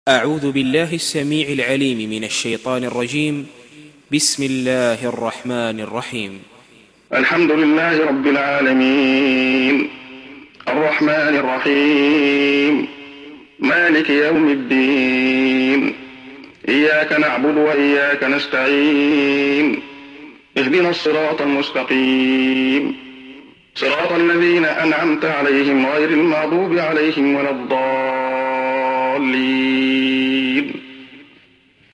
أعوذ بالله السميع العليم من الشيطان الرجيم. بسم الله الرحمن الرحيم. الحمد لله رب العالمين، الرحمن الرحيم، مالك يوم الدين، إياك نعبد وإياك نستعين، اهدنا الصراط المستقيم، صراط الذين أنعمت عليهم غير المغضوب عليهم ولا الضالين.